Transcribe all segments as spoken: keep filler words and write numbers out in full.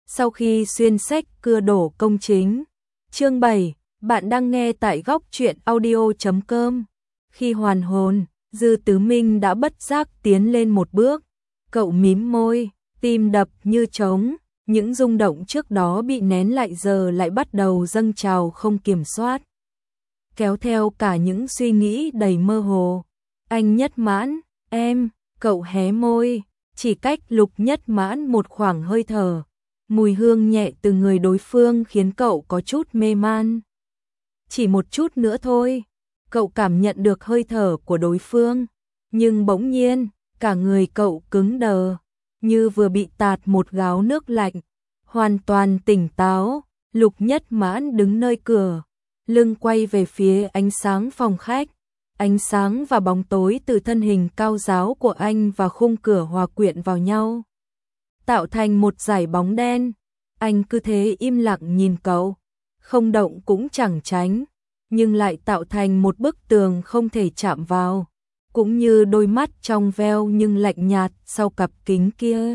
Sau khi xuyên sách cưa đổ công chính. Chương bảy, bạn đang nghe tại góc truyện audio chấm com. Khi hoàn hồn, Dư Tứ Minh đã bất giác tiến lên một bước. Cậu mím môi, tim đập như trống, những rung động trước đó bị nén lại giờ lại bắt đầu dâng trào không kiểm soát. Kéo theo cả những suy nghĩ đầy mơ hồ. Anh Nhất Mãn, em, cậu hé môi, chỉ cách Lục Nhất Mãn một khoảng hơi thở. Mùi hương nhẹ từ người đối phương khiến cậu có chút mê man. Chỉ một chút nữa thôi, cậu cảm nhận được hơi thở của đối phương, nhưng bỗng nhiên, cả người cậu cứng đờ, như vừa bị tạt một gáo nước lạnh, hoàn toàn tỉnh táo. Lục Nhất Mãn đứng nơi cửa, lưng quay về phía ánh sáng phòng khách. Ánh sáng và bóng tối từ thân hình cao ráo của anh và khung cửa hòa quyện vào nhau, tạo thành một dải bóng đen. Anh cứ thế im lặng nhìn cậu, không động cũng chẳng tránh, nhưng lại tạo thành một bức tường không thể chạm vào, cũng như đôi mắt trong veo nhưng lạnh nhạt sau cặp kính kia.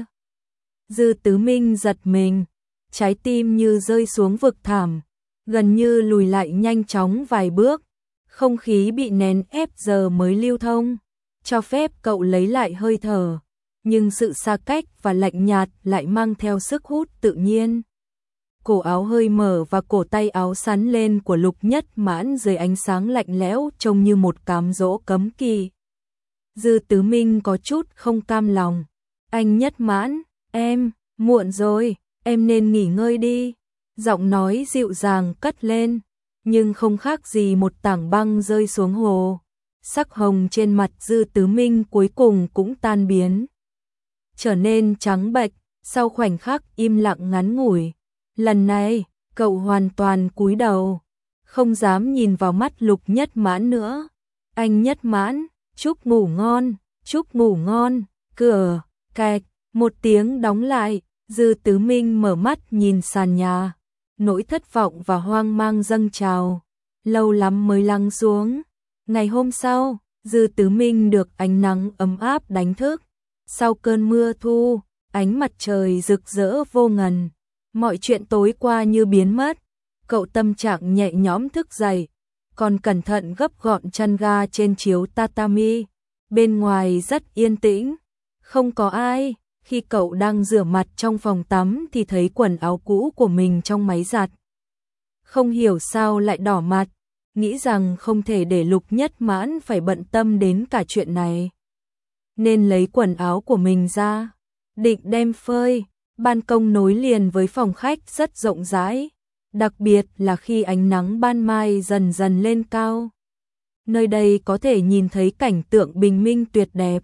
Dư Tứ Minh giật mình, trái tim như rơi xuống vực thẳm, gần như lùi lại nhanh chóng vài bước. Không khí bị nén ép giờ mới lưu thông, cho phép cậu lấy lại hơi thở, nhưng sự xa cách và lạnh nhạt lại mang theo sức hút tự nhiên. Cổ áo hơi mở và cổ tay áo sắn lên của Lục Nhất Mãn dưới ánh sáng lạnh lẽo trông như một cám dỗ cấm kỵ. Dư Tứ Minh có chút không cam lòng. Anh Nhất Mãn, em, muộn rồi, em nên nghỉ ngơi đi. Giọng nói dịu dàng cất lên, nhưng không khác gì một tảng băng rơi xuống hồ. Sắc hồng trên mặt Dư Tứ Minh cuối cùng cũng tan biến, trở nên trắng bệch sau khoảnh khắc im lặng ngắn ngủi. Lần này, cậu hoàn toàn cúi đầu, không dám nhìn vào mắt Lục Nhất Mãn nữa. Anh Nhất Mãn, chúc ngủ ngon, chúc ngủ ngon. Cửa, cạch, một tiếng đóng lại. Dư Tứ Minh mở mắt nhìn sàn nhà, nỗi thất vọng và hoang mang dâng trào, lâu lắm mới lắng xuống. Ngày hôm sau, Dư Tứ Minh được ánh nắng ấm áp đánh thức. Sau cơn mưa thu, ánh mặt trời rực rỡ vô ngần, mọi chuyện tối qua như biến mất. Cậu tâm trạng nhẹ nhõm thức dậy, còn cẩn thận gấp gọn chăn ga trên chiếu tatami. Bên ngoài rất yên tĩnh, không có ai. Khi cậu đang rửa mặt trong phòng tắm thì thấy quần áo cũ của mình trong máy giặt. Không hiểu sao lại đỏ mặt, nghĩ rằng không thể để Lục Nhất Mãn phải bận tâm đến cả chuyện này, nên lấy quần áo của mình ra, định đem phơi. Ban công nối liền với phòng khách rất rộng rãi, đặc biệt là khi ánh nắng ban mai dần dần lên cao. Nơi đây có thể nhìn thấy cảnh tượng bình minh tuyệt đẹp.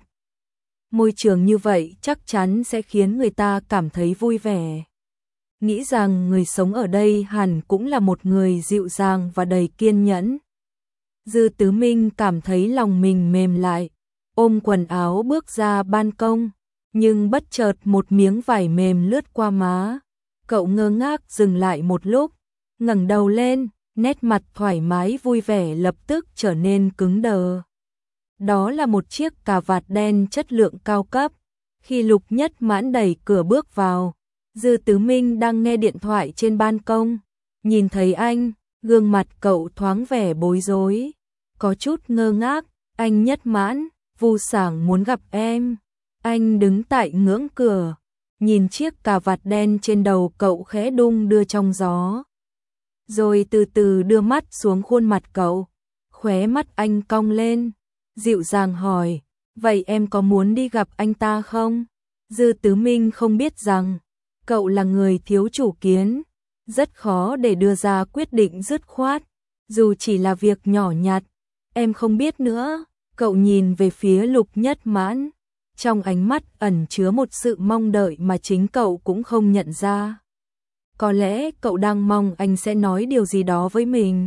Môi trường như vậy chắc chắn sẽ khiến người ta cảm thấy vui vẻ. Nghĩ rằng người sống ở đây hẳn cũng là một người dịu dàng và đầy kiên nhẫn. Dư Tứ Minh cảm thấy lòng mình mềm lại, ôm quần áo bước ra ban công, nhưng bất chợt một miếng vải mềm lướt qua má. Cậu ngơ ngác dừng lại một lúc, ngẩng đầu lên, nét mặt thoải mái vui vẻ lập tức trở nên cứng đờ. Đó là một chiếc cà vạt đen chất lượng cao cấp. Khi Lục Nhất Mãn đẩy cửa bước vào, Dư Tứ Minh đang nghe điện thoại trên ban công. Nhìn thấy anh, gương mặt cậu thoáng vẻ bối rối, có chút ngơ ngác. Anh Nhất Mãn, Vu Sảng muốn gặp em. Anh đứng tại ngưỡng cửa, nhìn chiếc cà vạt đen trên đầu cậu khẽ đung đưa trong gió, rồi từ từ đưa mắt xuống khuôn mặt cậu. Khóe mắt anh cong lên, dịu dàng hỏi, vậy em có muốn đi gặp anh ta không? Dư Tứ Minh không biết rằng, cậu là người thiếu chủ kiến, rất khó để đưa ra quyết định dứt khoát, dù chỉ là việc nhỏ nhặt. Em không biết nữa. Cậu nhìn về phía Lục Nhất Mãn, trong ánh mắt ẩn chứa một sự mong đợi mà chính cậu cũng không nhận ra. Có lẽ cậu đang mong anh sẽ nói điều gì đó với mình.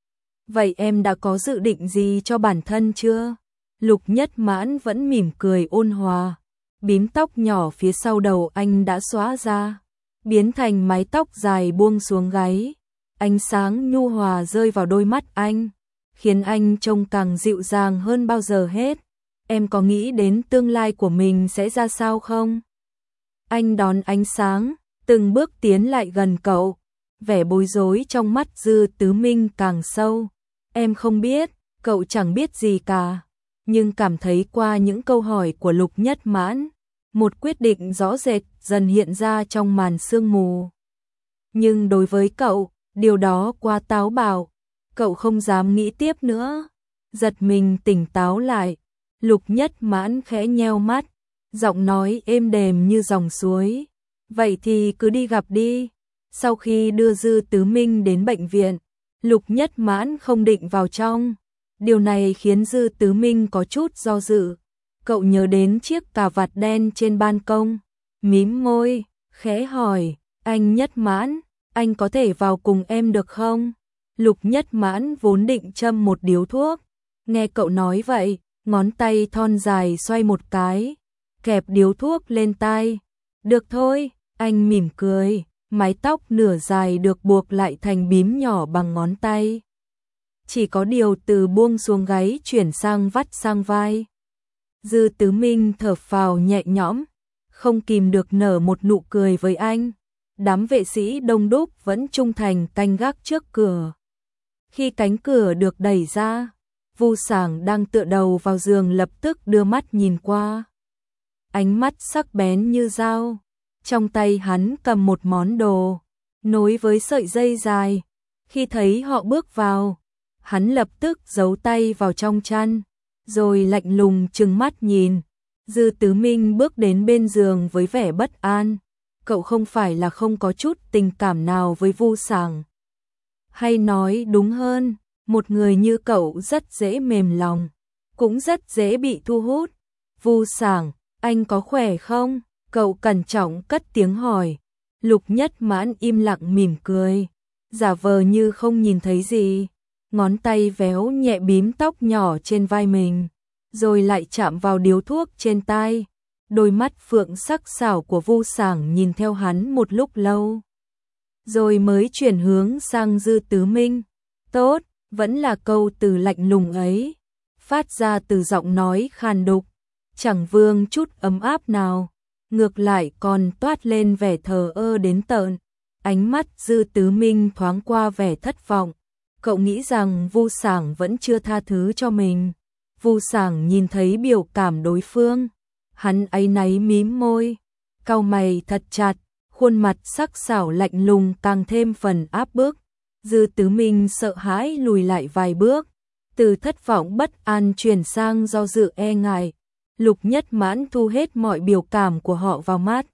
Vậy em đã có dự định gì cho bản thân chưa? Lục Nhất Mãn vẫn mỉm cười ôn hòa. Bím tóc nhỏ phía sau đầu anh đã xóa ra, biến thành mái tóc dài buông xuống gáy. Ánh sáng nhu hòa rơi vào đôi mắt anh, khiến anh trông càng dịu dàng hơn bao giờ hết. Em có nghĩ đến tương lai của mình sẽ ra sao không? Anh đón ánh sáng, từng bước tiến lại gần cậu, vẻ bối rối trong mắt Dư Tứ Minh càng sâu. Em không biết, cậu chẳng biết gì cả, nhưng cảm thấy qua những câu hỏi của Lục Nhất Mãn, một quyết định rõ rệt dần hiện ra trong màn sương mù. Nhưng đối với cậu, điều đó quá táo bạo, cậu không dám nghĩ tiếp nữa. Giật mình tỉnh táo lại, Lục Nhất Mãn khẽ nheo mắt, giọng nói êm đềm như dòng suối. Vậy thì cứ đi gặp đi. Sau khi đưa Dư Tứ Minh đến bệnh viện, Lục Nhất Mãn không định vào trong. Điều này khiến Dư Tứ Minh có chút do dự. Cậu nhớ đến chiếc cà vạt đen trên ban công, mím môi, khẽ hỏi, anh Nhất Mãn, anh có thể vào cùng em được không? Lục Nhất Mãn vốn định châm một điếu thuốc. Nghe cậu nói vậy, ngón tay thon dài xoay một cái, kẹp điếu thuốc lên tai. Được thôi, anh mỉm cười, mái tóc nửa dài được buộc lại thành bím nhỏ bằng ngón tay. Chỉ có điều từ buông xuống gáy chuyển sang vắt sang vai. Dư Tứ Minh thở phào nhẹ nhõm, không kìm được nở một nụ cười với anh. Đám vệ sĩ đông đúc vẫn trung thành canh gác trước cửa. Khi cánh cửa được đẩy ra, Vu Sảng đang tựa đầu vào giường lập tức đưa mắt nhìn qua. Ánh mắt sắc bén như dao, trong tay hắn cầm một món đồ, nối với sợi dây dài. Khi thấy họ bước vào, hắn lập tức giấu tay vào trong chăn, rồi lạnh lùng trừng mắt nhìn. Dư Tứ Minh bước đến bên giường với vẻ bất an. Cậu không phải là không có chút tình cảm nào với Vu Sảng. Hay nói đúng hơn, một người như cậu rất dễ mềm lòng, cũng rất dễ bị thu hút. Vu Sảng, anh có khỏe không? Cậu cẩn trọng cất tiếng hỏi. Lục Nhất Mãn im lặng mỉm cười, giả vờ như không nhìn thấy gì. Ngón tay véo nhẹ bím tóc nhỏ trên vai mình, rồi lại chạm vào điếu thuốc trên tai. Đôi mắt phượng sắc sảo của Vu Sảng nhìn theo hắn một lúc lâu, rồi mới chuyển hướng sang Dư Tứ Minh. Tốt, vẫn là câu từ lạnh lùng ấy, phát ra từ giọng nói khàn đục, chẳng vương chút ấm áp nào, ngược lại còn toát lên vẻ thờ ơ đến tợn. Ánh mắt Dư Tứ Minh thoáng qua vẻ thất vọng. Cậu nghĩ rằng Vu Sảng vẫn chưa tha thứ cho mình. Vu Sảng nhìn thấy biểu cảm đối phương, hắn áy náy mím môi, cau mày thật chặt, khuôn mặt sắc sảo lạnh lùng càng thêm phần áp bức. Dư Tứ Minh sợ hãi lùi lại vài bước, từ thất vọng bất an chuyển sang do dự e ngại. Lục Nhất Mãn thu hết mọi biểu cảm của họ vào mắt.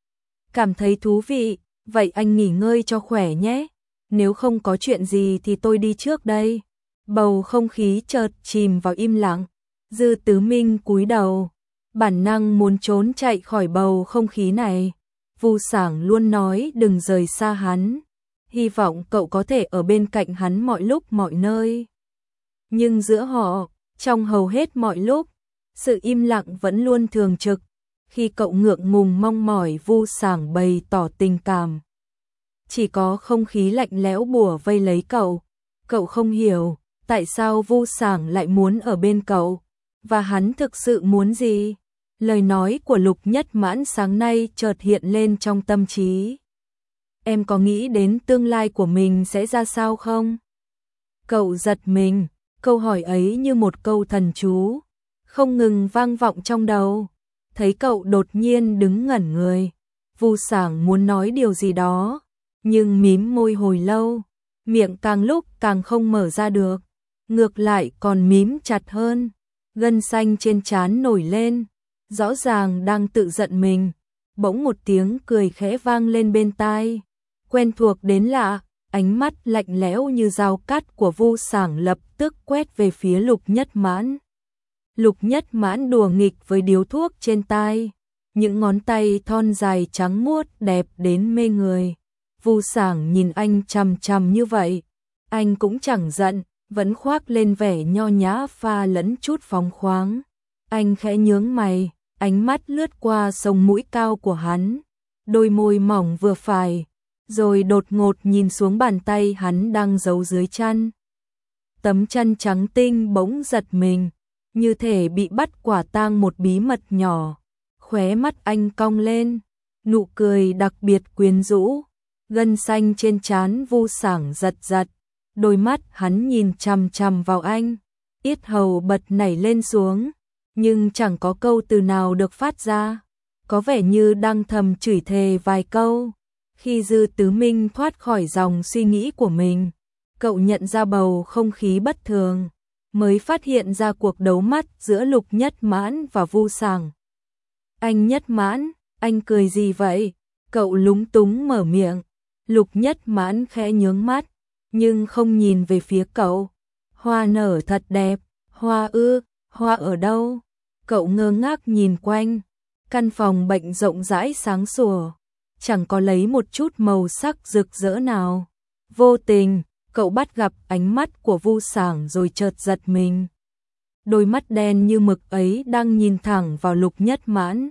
Cảm thấy thú vị, vậy anh nghỉ ngơi cho khỏe nhé. Nếu không có chuyện gì thì tôi đi trước đây. Bầu không khí chợt chìm vào im lặng. Dư Tứ Minh cúi đầu, bản năng muốn trốn chạy khỏi bầu không khí này. Vu Sảng luôn nói đừng rời xa hắn, hy vọng cậu có thể ở bên cạnh hắn mọi lúc mọi nơi. Nhưng giữa họ, trong hầu hết mọi lúc, sự im lặng vẫn luôn thường trực. Khi cậu ngượng ngùng mong mỏi Vu Sảng bày tỏ tình cảm, chỉ có không khí lạnh lẽo bủa vây lấy cậu. Cậu không hiểu tại sao Vu Sảng lại muốn ở bên cậu, và hắn thực sự muốn gì. Lời nói của Lục Nhất Mãn sáng nay chợt hiện lên trong tâm trí. Em có nghĩ đến tương lai của mình sẽ ra sao không? Cậu giật mình, câu hỏi ấy như một câu thần chú, không ngừng vang vọng trong đầu. Thấy cậu đột nhiên đứng ngẩn người, Vu Sảng muốn nói điều gì đó, nhưng mím môi hồi lâu, miệng càng lúc càng không mở ra được, ngược lại còn mím chặt hơn, gân xanh trên trán nổi lên, rõ ràng đang tự giận mình. Bỗng một tiếng cười khẽ vang lên bên tai, quen thuộc đến lạ, ánh mắt lạnh lẽo như dao cắt của Vu Sảng lập tức quét về phía Lục Nhất Mãn. Lục Nhất Mãn đùa nghịch với điếu thuốc trên tai, những ngón tay thon dài trắng muốt đẹp đến mê người. Vu Sảng nhìn anh chằm chằm như vậy, anh cũng chẳng giận, vẫn khoác lên vẻ nho nhã pha lẫn chút phóng khoáng. Anh khẽ nhướng mày, ánh mắt lướt qua sống mũi cao của hắn, đôi môi mỏng vừa phải, rồi đột ngột nhìn xuống bàn tay hắn đang giấu dưới chăn. Tấm chăn trắng tinh bỗng giật mình, như thể bị bắt quả tang một bí mật nhỏ. Khóe mắt anh cong lên, nụ cười đặc biệt quyến rũ, gân xanh trên trán Vu Sảng giật giật, đôi mắt hắn nhìn chằm chằm vào anh, yết hầu bật nảy lên xuống, nhưng chẳng có câu từ nào được phát ra, có vẻ như đang thầm chửi thề vài câu. Khi Dư Tứ Minh thoát khỏi dòng suy nghĩ của mình, cậu nhận ra bầu không khí bất thường, mới phát hiện ra cuộc đấu mắt giữa Lục Nhất Mãn và Vu Sảng. Anh Nhất Mãn, anh cười gì vậy? Cậu lúng túng mở miệng. Lục Nhất Mãn khẽ nhướng mắt, nhưng không nhìn về phía cậu. Hoa nở thật đẹp. Hoa ư? Hoa ở đâu? Cậu ngơ ngác nhìn quanh. Căn phòng bệnh rộng rãi sáng sủa, chẳng có lấy một chút màu sắc rực rỡ nào. Vô tình, cậu bắt gặp ánh mắt của Vu Sảng rồi chợt giật mình. Đôi mắt đen như mực ấy đang nhìn thẳng vào Lục Nhất Mãn.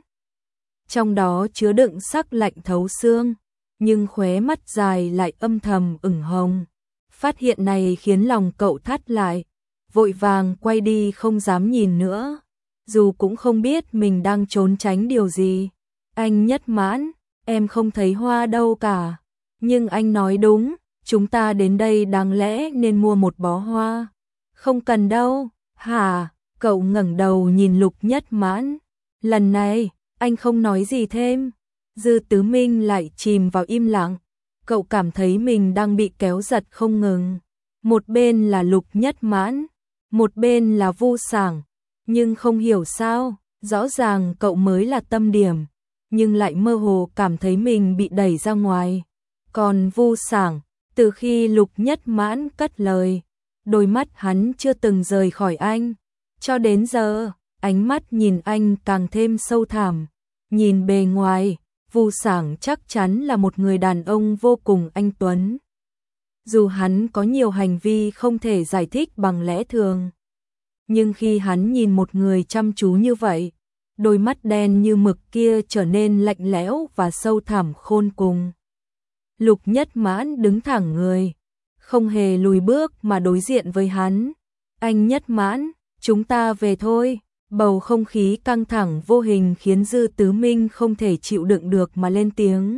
Trong đó chứa đựng sắc lạnh thấu xương, nhưng khóe mắt dài lại âm thầm ửng hồng. Phát hiện này khiến lòng cậu thắt lại, vội vàng quay đi không dám nhìn nữa, dù cũng không biết mình đang trốn tránh điều gì. Anh Nhất Mãn, em không thấy hoa đâu cả, nhưng anh nói đúng, chúng ta đến đây đáng lẽ nên mua một bó hoa. Không cần đâu. Hả? Cậu ngẩng đầu nhìn Lục Nhất Mãn. Lần này, anh không nói gì thêm. Dư Tứ Minh lại chìm vào im lặng. Cậu cảm thấy mình đang bị kéo giật không ngừng. Một bên là Lục Nhất Mãn, một bên là Vu Sảng. Nhưng không hiểu sao, rõ ràng cậu mới là tâm điểm, nhưng lại mơ hồ cảm thấy mình bị đẩy ra ngoài. Còn Vu Sảng, từ khi Lục Nhất Mãn cất lời, đôi mắt hắn chưa từng rời khỏi anh. Cho đến giờ, ánh mắt nhìn anh càng thêm sâu thẳm. Nhìn bề ngoài, Vu Sảng chắc chắn là một người đàn ông vô cùng anh tuấn. Dù hắn có nhiều hành vi không thể giải thích bằng lẽ thường, nhưng khi hắn nhìn một người chăm chú như vậy, đôi mắt đen như mực kia trở nên lạnh lẽo và sâu thẳm khôn cùng. Lục Nhất Mãn đứng thẳng người, không hề lùi bước mà đối diện với hắn. Anh Nhất Mãn, chúng ta về thôi. Bầu không khí căng thẳng vô hình khiến Dư Tứ Minh không thể chịu đựng được mà lên tiếng.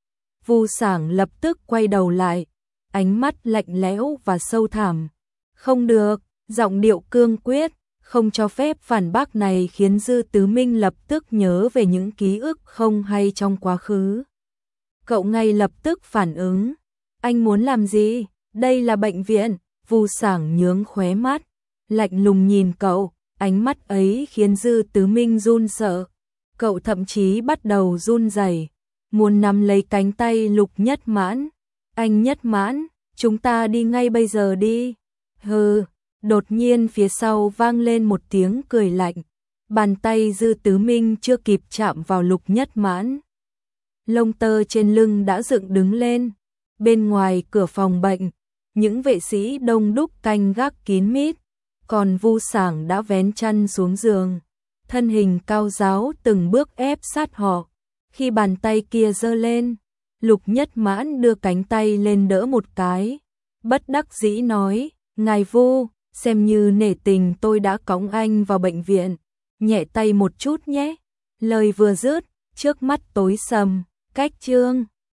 Vu Sảng lập tức quay đầu lại, ánh mắt lạnh lẽo và sâu thẳm. Không được, giọng điệu cương quyết, không cho phép phản bác này khiến Dư Tứ Minh lập tức nhớ về những ký ức không hay trong quá khứ. Cậu ngay lập tức phản ứng. Anh muốn làm gì? Đây là bệnh viện. Vu Sảng nhướng khóe mắt, lạnh lùng nhìn cậu. Ánh mắt ấy khiến Dư Tứ Minh run sợ. Cậu thậm chí bắt đầu run rẩy, muốn nắm lấy cánh tay Lục Nhất Mãn. Anh Nhất Mãn, chúng ta đi ngay bây giờ đi. Hừ. Đột nhiên phía sau vang lên một tiếng cười lạnh. Bàn tay Dư Tứ Minh chưa kịp chạm vào Lục Nhất Mãn, lông tơ trên lưng đã dựng đứng lên. Bên ngoài cửa phòng bệnh, những vệ sĩ đông đúc canh gác kín mít, còn Vu Sảng đã vén chăn xuống giường, thân hình cao ráo từng bước ép sát họ. Khi bàn tay kia giơ lên, Lục Nhất Mãn đưa cánh tay lên đỡ một cái, bất đắc dĩ nói, ngài Vu, xem như nể tình tôi đã cõng anh vào bệnh viện, nhẹ tay một chút nhé. Lời vừa dứt, trước mắt tối sầm, cách chương